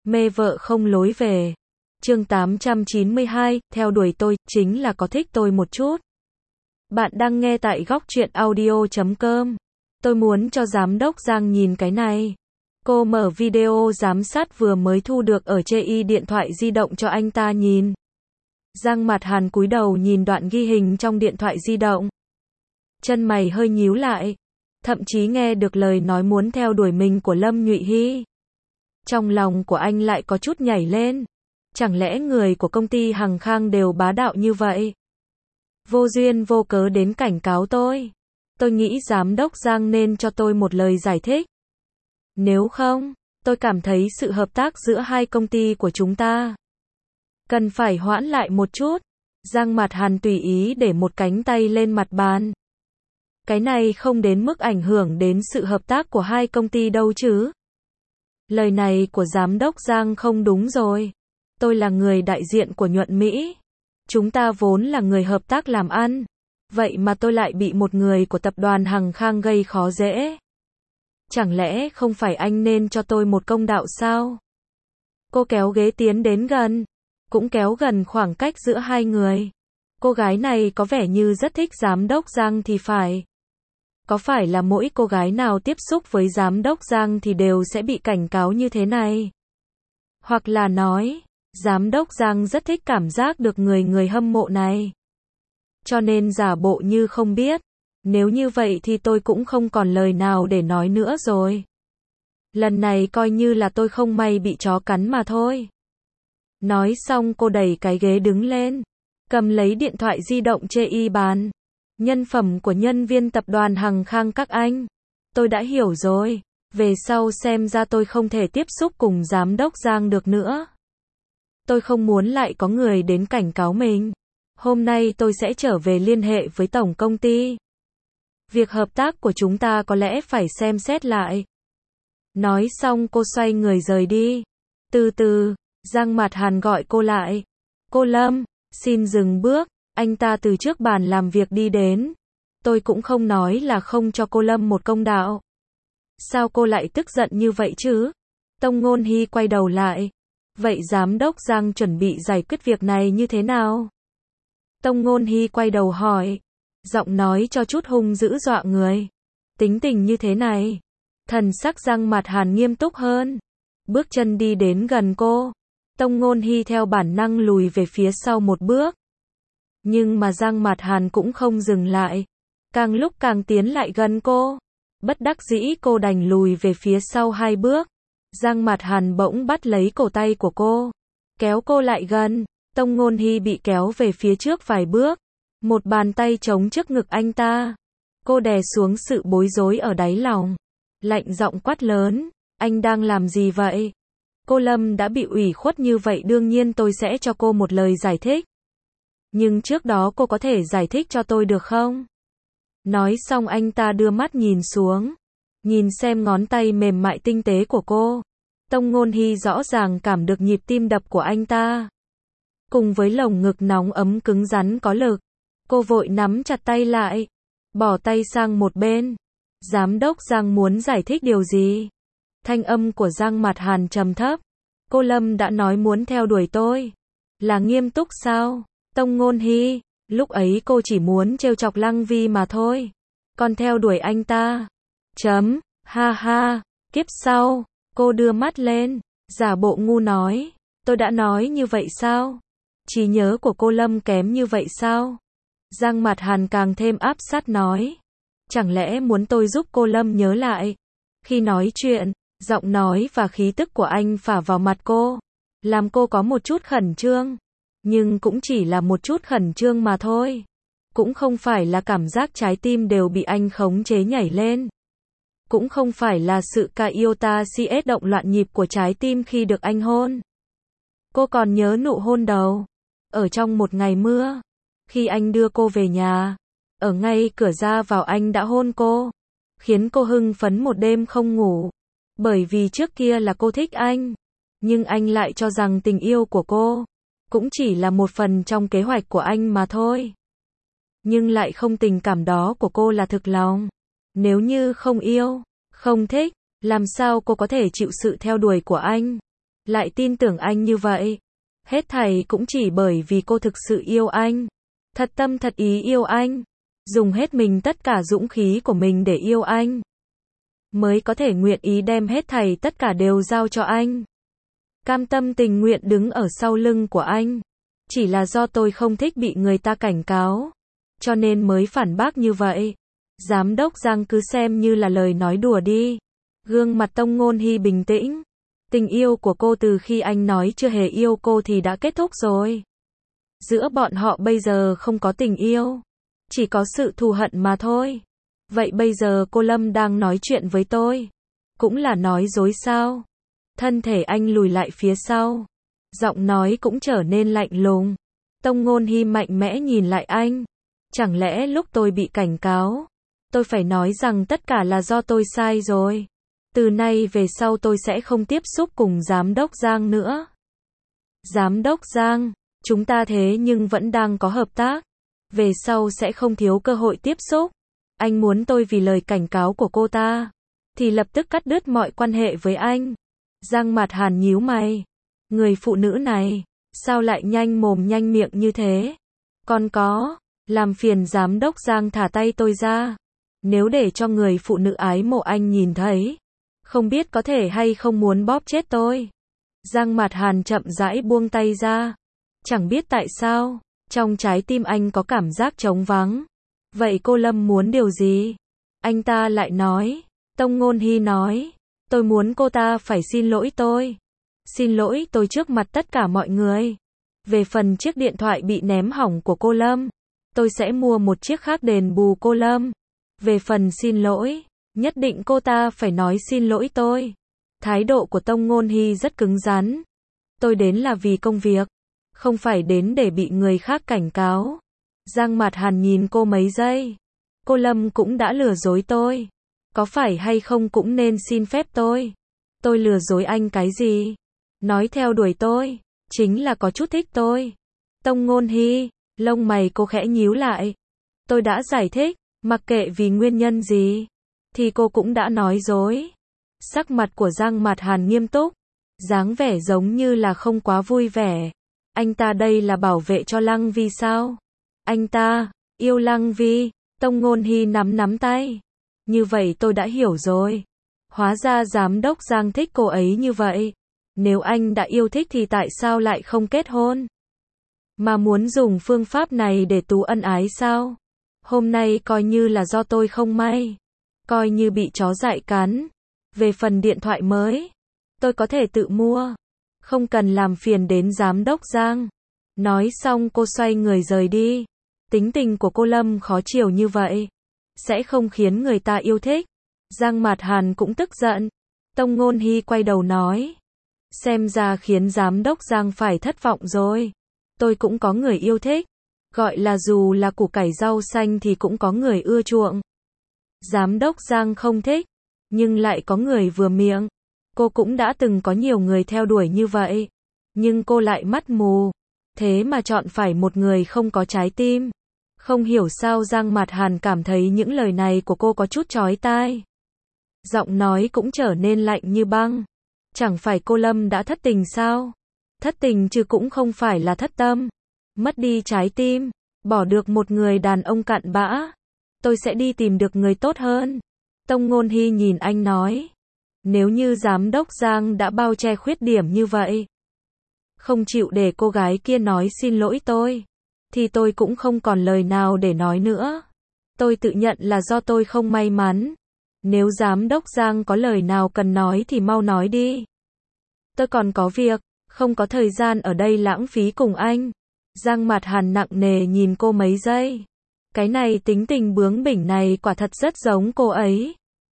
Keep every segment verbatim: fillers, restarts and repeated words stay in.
Mê vợ không lối về. Chương tám trăm chín mươi hai, theo đuổi tôi, chính là có thích tôi một chút. Bạn đang nghe tại góc truyện audio chấm com. Tôi muốn cho giám đốc Giang nhìn cái này. Cô mở video giám sát vừa mới thu được ở chê y điện thoại di động cho anh ta nhìn. Giang Mạt Hàn cúi đầu nhìn đoạn ghi hình trong điện thoại di động. Chân mày hơi nhíu lại. Thậm chí nghe được lời nói muốn theo đuổi mình của Lâm Nhụy Hy. Trong lòng của anh lại có chút nhảy lên. Chẳng lẽ người của công ty Hằng Khang đều bá đạo như vậy? Vô duyên vô cớ đến cảnh cáo tôi. Tôi nghĩ giám đốc Giang nên cho tôi một lời giải thích. Nếu không, tôi cảm thấy sự hợp tác giữa hai công ty của chúng ta cần phải hoãn lại một chút. Giang Mạt Hàn tùy ý để một cánh tay lên mặt bàn. Cái này không đến mức ảnh hưởng đến sự hợp tác của hai công ty đâu chứ. Lời này của giám đốc Giang không đúng rồi. Tôi là người đại diện của Nhuận Mỹ. Chúng ta vốn là người hợp tác làm ăn. Vậy mà tôi lại bị một người của tập đoàn Hằng Khang gây khó dễ. Chẳng lẽ không phải anh nên cho tôi một công đạo sao? Cô kéo ghế tiến đến gần. Cũng kéo gần khoảng cách giữa hai người. Cô gái này có vẻ như rất thích giám đốc Giang thì phải. Có phải là mỗi cô gái nào tiếp xúc với giám đốc Giang thì đều sẽ bị cảnh cáo như thế này? Hoặc là nói, giám đốc Giang rất thích cảm giác được người người hâm mộ này. Cho nên giả bộ như không biết. Nếu như vậy thì tôi cũng không còn lời nào để nói nữa rồi. Lần này coi như là tôi không may bị chó cắn mà thôi. Nói xong cô đẩy cái ghế đứng lên. Cầm lấy điện thoại di động chê y bàn. Nhân phẩm của nhân viên tập đoàn Hằng Khang các anh. Tôi đã hiểu rồi. Về sau xem ra tôi không thể tiếp xúc cùng giám đốc Giang được nữa. Tôi không muốn lại có người đến cảnh cáo mình. Hôm nay tôi sẽ trở về liên hệ với tổng công ty. Việc hợp tác của chúng ta có lẽ phải xem xét lại. Nói xong cô xoay người rời đi. Từ từ, Giang Mạt Hàn gọi cô lại. Cô Lâm, xin dừng bước. Anh ta từ trước bàn làm việc đi đến. Tôi cũng không nói là không cho cô Lâm một công đạo. Sao cô lại tức giận như vậy chứ? Tông Ngôn Hy quay đầu lại. Vậy giám đốc Giang chuẩn bị giải quyết việc này như thế nào? Tông Ngôn Hy quay đầu hỏi. Giọng nói cho chút hung dữ dọa người. Tính tình như thế này. Thần sắc Giang Mạt Hàn nghiêm túc hơn. Bước chân đi đến gần cô. Tông Ngôn Hy theo bản năng lùi về phía sau một bước. Nhưng mà Giang Mạt Hàn cũng không dừng lại. Càng lúc càng tiến lại gần cô. Bất đắc dĩ cô đành lùi về phía sau hai bước. Giang Mạt Hàn bỗng bắt lấy cổ tay của cô. Kéo cô lại gần. Tông Ngôn Hy bị kéo về phía trước vài bước. Một bàn tay chống trước ngực anh ta. Cô đè xuống sự bối rối ở đáy lòng. Lạnh giọng quát lớn. Anh đang làm gì vậy? Cô Lâm đã bị ủy khuất như vậy đương nhiên tôi sẽ cho cô một lời giải thích. Nhưng trước đó cô có thể giải thích cho tôi được không? Nói xong anh ta đưa mắt nhìn xuống. Nhìn xem ngón tay mềm mại tinh tế của cô. Tông Ngôn Hy rõ ràng cảm được nhịp tim đập của anh ta. Cùng với lồng ngực nóng ấm cứng rắn có lực. Cô vội nắm chặt tay lại. Bỏ tay sang một bên. Giám đốc Giang muốn giải thích điều gì? Thanh âm của Giang Mạt Hàn trầm thấp. Cô Lâm đã nói muốn theo đuổi tôi. Là nghiêm túc sao? Tông Ngôn Hy, lúc ấy cô chỉ muốn trêu chọc Lăng Vi mà thôi. Còn theo đuổi anh ta. Chấm, ha ha, kiếp sau. Cô đưa mắt lên, giả bộ ngu nói. Tôi đã nói như vậy sao? Trí nhớ của cô Lâm kém như vậy sao? Giang Mạt Hàn càng thêm áp sát nói. Chẳng lẽ muốn tôi giúp cô Lâm nhớ lại? Khi nói chuyện, giọng nói và khí tức của anh phả vào mặt cô. Làm cô có một chút khẩn trương. Nhưng cũng chỉ là một chút khẩn trương mà thôi. Cũng không phải là cảm giác trái tim đều bị anh khống chế nhảy lên. Cũng không phải là sự ca yêu ta si ết động loạn nhịp của trái tim khi được anh hôn. Cô còn nhớ nụ hôn đầu. Ở trong một ngày mưa. Khi anh đưa cô về nhà. Ở ngay cửa ra vào anh đã hôn cô. Khiến cô hưng phấn một đêm không ngủ. Bởi vì trước kia là cô thích anh. Nhưng anh lại cho rằng tình yêu của cô cũng chỉ là một phần trong kế hoạch của anh mà thôi. Nhưng lại không tình cảm đó của cô là thực lòng. Nếu như không yêu, không thích, làm sao cô có thể chịu sự theo đuổi của anh? lại tin tưởng anh như vậy. Hết thảy cũng chỉ bởi vì cô thực sự yêu anh. Thật tâm thật ý yêu anh. Dùng hết mình tất cả dũng khí của mình để yêu anh. Mới có thể nguyện ý đem hết thảy tất cả đều giao cho anh. Cam tâm tình nguyện đứng ở sau lưng của anh. Chỉ là do tôi không thích bị người ta cảnh cáo. Cho nên mới phản bác như vậy. Giám đốc Giang cứ xem như là lời nói đùa đi. Gương mặt Tông Ngôn Hy bình tĩnh. Tình yêu của cô từ khi anh nói chưa hề yêu cô thì đã kết thúc rồi. Giữa bọn họ bây giờ không có tình yêu. Chỉ có sự thù hận mà thôi. Vậy bây giờ cô Lâm đang nói chuyện với tôi. Cũng là nói dối sao? Thân thể anh lùi lại phía sau. Giọng nói cũng trở nên lạnh lùng. Tông Ngôn Hy mạnh mẽ nhìn lại anh. Chẳng lẽ lúc tôi bị cảnh cáo, tôi phải nói rằng tất cả là do tôi sai rồi. Từ nay về sau tôi sẽ không tiếp xúc cùng Giám đốc Giang nữa. Giám đốc Giang, chúng ta thế nhưng vẫn đang có hợp tác. Về sau sẽ không thiếu cơ hội tiếp xúc. Anh muốn tôi vì lời cảnh cáo của cô ta, thì lập tức cắt đứt mọi quan hệ với anh. Giang Mạt Hàn nhíu mày. Người phụ nữ này, sao lại nhanh mồm nhanh miệng như thế? Còn có, làm phiền Giám đốc Giang thả tay tôi ra. Nếu để cho người phụ nữ ái mộ anh nhìn thấy, không biết có thể hay không muốn bóp chết tôi. Giang Mạt Hàn chậm rãi buông tay ra. Chẳng biết tại sao, trong trái tim anh có cảm giác trống vắng. Vậy cô Lâm muốn điều gì? Anh ta lại nói. Tông Ngôn Hy nói. Tôi muốn cô ta phải xin lỗi tôi. Xin lỗi tôi trước mặt tất cả mọi người. Về phần chiếc điện thoại bị ném hỏng của cô Lâm, tôi sẽ mua một chiếc khác đền bù cô Lâm. Về phần xin lỗi, nhất định cô ta phải nói xin lỗi tôi. Thái độ của Tông Ngôn Hy rất cứng rắn. Tôi đến là vì công việc, không phải đến để bị người khác cảnh cáo. Giang Mạt Hàn nhìn cô mấy giây. Cô Lâm cũng đã lừa dối tôi. Có phải hay không cũng nên xin phép tôi. Tôi lừa dối anh cái gì? Nói theo đuổi tôi, chính là có chút thích tôi. Tông Ngôn Hy, lông mày cô khẽ nhíu lại. Tôi đã giải thích, mặc kệ vì nguyên nhân gì, thì cô cũng đã nói dối. Sắc mặt của Giang Mạt Hàn nghiêm túc, dáng vẻ giống như là không quá vui vẻ. Anh ta đây là bảo vệ cho Lăng Vi sao? Anh ta, yêu Lăng Vi. Tông Ngôn Hy nắm nắm tay. Như vậy tôi đã hiểu rồi. Hóa ra Giám đốc Giang thích cô ấy như vậy. Nếu anh đã yêu thích thì tại sao lại không kết hôn? Mà muốn dùng phương pháp này để tú ân ái sao? Hôm nay coi như là do tôi không may. Coi như bị chó dại cắn. Về phần điện thoại mới, tôi có thể tự mua. Không cần làm phiền đến Giám đốc Giang. Nói xong cô xoay người rời đi. Tính tình của cô Lâm khó chiều như vậy, sẽ không khiến người ta yêu thích. Giang Mạt Hàn cũng tức giận. Tông Ngôn Hy quay đầu nói. Xem ra khiến Giám đốc Giang phải thất vọng rồi. Tôi cũng có người yêu thích. Gọi là dù là củ cải rau xanh thì cũng có người ưa chuộng. Giám đốc Giang không thích, nhưng lại có người vừa miệng. Cô cũng đã từng có nhiều người theo đuổi như vậy. Nhưng cô lại mắt mù. Thế mà chọn phải một người không có trái tim. Không hiểu sao Giang Mạt Hàn cảm thấy những lời này của cô có chút chói tai. Giọng nói cũng trở nên lạnh như băng. Chẳng phải cô Lâm đã thất tình sao? Thất tình chứ cũng không phải là thất tâm. Mất đi trái tim, bỏ được một người đàn ông cặn bã. Tôi sẽ đi tìm được người tốt hơn. Tông Ngôn Hy nhìn anh nói. Nếu như Giám đốc Giang đã bao che khuyết điểm như vậy, không chịu để cô gái kia nói xin lỗi tôi, thì tôi cũng không còn lời nào để nói nữa. Tôi tự nhận là do tôi không may mắn. Nếu Giám đốc Giang có lời nào cần nói thì mau nói đi. Tôi còn có việc, không có thời gian ở đây lãng phí cùng anh. Giang Mạt Hàn nặng nề nhìn cô mấy giây. Cái này tính tình bướng bỉnh này quả thật rất giống cô ấy.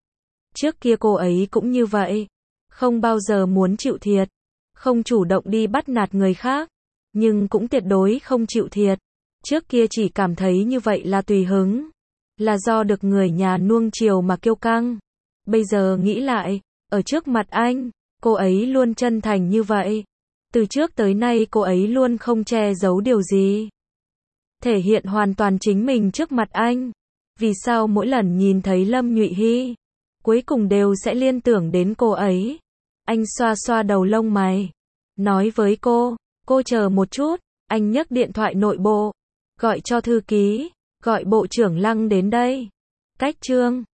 Trước kia cô ấy cũng như vậy. Không bao giờ muốn chịu thiệt. Không chủ động đi bắt nạt người khác. Nhưng cũng tuyệt đối không chịu thiệt. Trước kia chỉ cảm thấy như vậy là tùy hứng. Là do được người nhà nuông chiều mà kiêu căng. Bây giờ nghĩ lại, ở trước mặt anh, cô ấy luôn chân thành như vậy. Từ trước tới nay cô ấy luôn không che giấu điều gì. Thể hiện hoàn toàn chính mình trước mặt anh. Vì sao mỗi lần nhìn thấy Lâm Nhụy Hy, cuối cùng đều sẽ liên tưởng đến cô ấy? Anh xoa xoa đầu lông mày. nói với cô, cô chờ một chút, anh nhấc điện thoại nội bộ, gọi cho thư ký, gọi bộ trưởng Lăng đến đây. Cách chương